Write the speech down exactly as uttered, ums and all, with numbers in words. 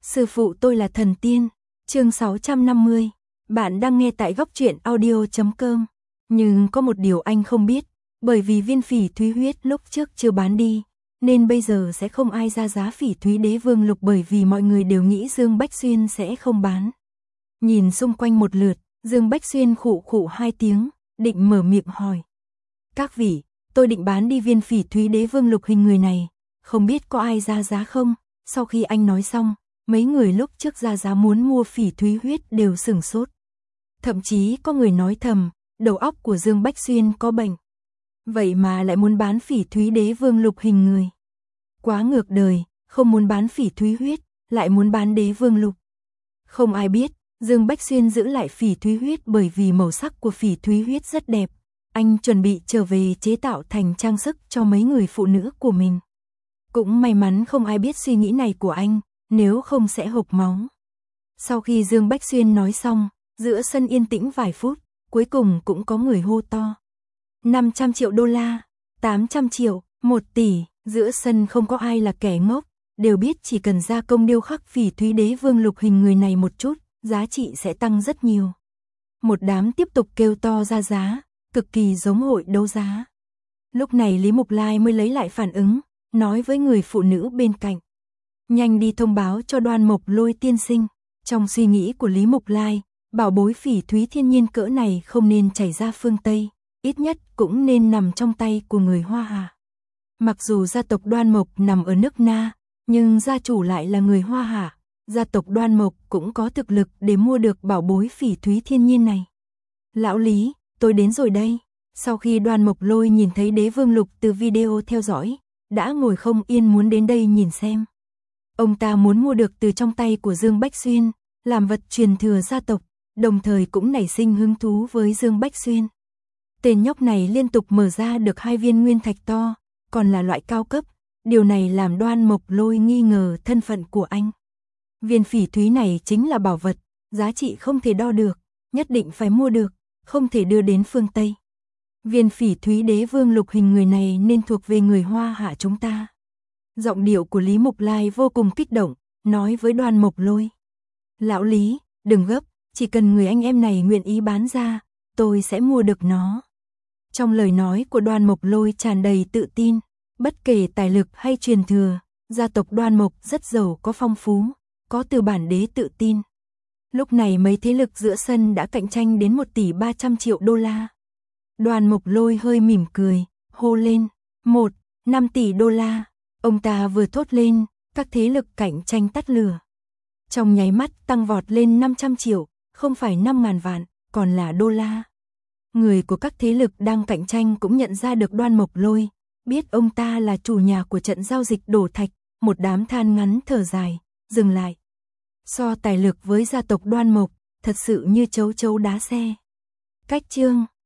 Sư phụ tôi là thần tiên. Chương sáu trăm năm mươi. Bạn đang nghe tại góc truyện audio chấm com. Nhưng có một điều anh không biết, bởi vì viên phỉ thúy huyết lúc trước chưa bán đi, nên bây giờ sẽ không ai ra giá phỉ thúy đế vương lục, bởi vì mọi người đều nghĩ Dương Bách Xuyên sẽ không bán. Nhìn xung quanh một lượt, Dương Bách Xuyên khụ khụ hai tiếng, định mở miệng hỏi. Các vị, tôi định bán đi viên phỉ thúy đế vương lục hình người này, không biết có ai ra giá không? Sau khi anh nói xong, mấy người lúc trước ra giá muốn mua phỉ thúy huyết đều sửng sốt. Thậm chí có người nói thầm, đầu óc của Dương Bách Xuyên có bệnh. Vậy mà lại muốn bán phỉ thúy đế vương lục hình người. Quá ngược đời, không muốn bán phỉ thúy huyết, lại muốn bán đế vương lục. Không ai biết, Dương Bách Xuyên giữ lại phỉ thúy huyết bởi vì màu sắc của phỉ thúy huyết rất đẹp. Anh chuẩn bị trở về chế tạo thành trang sức cho mấy người phụ nữ của mình. Cũng may mắn không ai biết suy nghĩ này của anh, nếu không sẽ hộc máu. Sau khi Dương Bách Xuyên nói xong, giữa sân yên tĩnh vài phút, cuối cùng cũng có người hô to. năm trăm triệu đô la, tám trăm triệu, một tỷ, giữa sân không có ai là kẻ ngốc, đều biết chỉ cần gia công điêu khắc phỉ thúy đế vương lục hình người này một chút, giá trị sẽ tăng rất nhiều. Một đám tiếp tục kêu to ra giá, cực kỳ giống hội đấu giá. Lúc này Lý Mục Lai mới lấy lại phản ứng, nói với người phụ nữ bên cạnh. Nhanh đi thông báo cho Đoan Mộc Lôi tiên sinh. Trong suy nghĩ của Lý Mục Lai, bảo bối phỉ thúy thiên nhiên cỡ này không nên chảy ra phương Tây, ít nhất cũng nên nằm trong tay của người Hoa Hạ. Mặc dù gia tộc Đoan Mộc nằm ở nước Na, nhưng gia chủ lại là người Hoa Hạ, gia tộc Đoan Mộc cũng có thực lực để mua được bảo bối phỉ thúy thiên nhiên này. Lão Lý, tôi đến rồi đây. Sau khi Đoan Mộc Lôi nhìn thấy đế vương lục từ video theo dõi, đã ngồi không yên muốn đến đây nhìn xem. Ông ta muốn mua được từ trong tay của Dương Bách Xuyên, làm vật truyền thừa gia tộc, đồng thời cũng nảy sinh hứng thú với Dương Bách Xuyên. Tên nhóc này liên tục mở ra được hai viên nguyên thạch to, còn là loại cao cấp, điều này làm Đoan Mộc Lôi nghi ngờ thân phận của anh. Viên phỉ thúy này chính là bảo vật, giá trị không thể đo được, nhất định phải mua được, không thể đưa đến phương Tây. Viên phỉ thúy đế vương lục hình người này nên thuộc về người Hoa Hạ chúng ta. Giọng điệu của Lý Mục Lai vô cùng kích động, nói với Đoan Mộc Lôi. Lão Lý, đừng gấp, chỉ cần người anh em này nguyện ý bán ra, tôi sẽ mua được nó. Trong lời nói của Đoan Mộc Lôi tràn đầy tự tin, bất kể tài lực hay truyền thừa, gia tộc Đoan Mộc rất giàu có phong phú, có từ bản đế tự tin. Lúc này mấy thế lực giữa sân đã cạnh tranh đến một tỷ ba trăm triệu đô la. Đoan Mộc Lôi hơi mỉm cười, hô lên, một, năm tỷ đô la. Ông ta vừa thốt lên, các thế lực cạnh tranh tắt lửa. Trong nháy mắt tăng vọt lên năm trăm triệu, không phải năm ngàn vạn, còn là đô la. Người của các thế lực đang cạnh tranh cũng nhận ra được Đoan Mộc Lôi, biết ông ta là chủ nhà của trận giao dịch đổ thạch, một đám than ngắn thở dài, dừng lại. So tài lực với gia tộc Đoan Mộc, thật sự như chấu chấu đá xe. Cách chương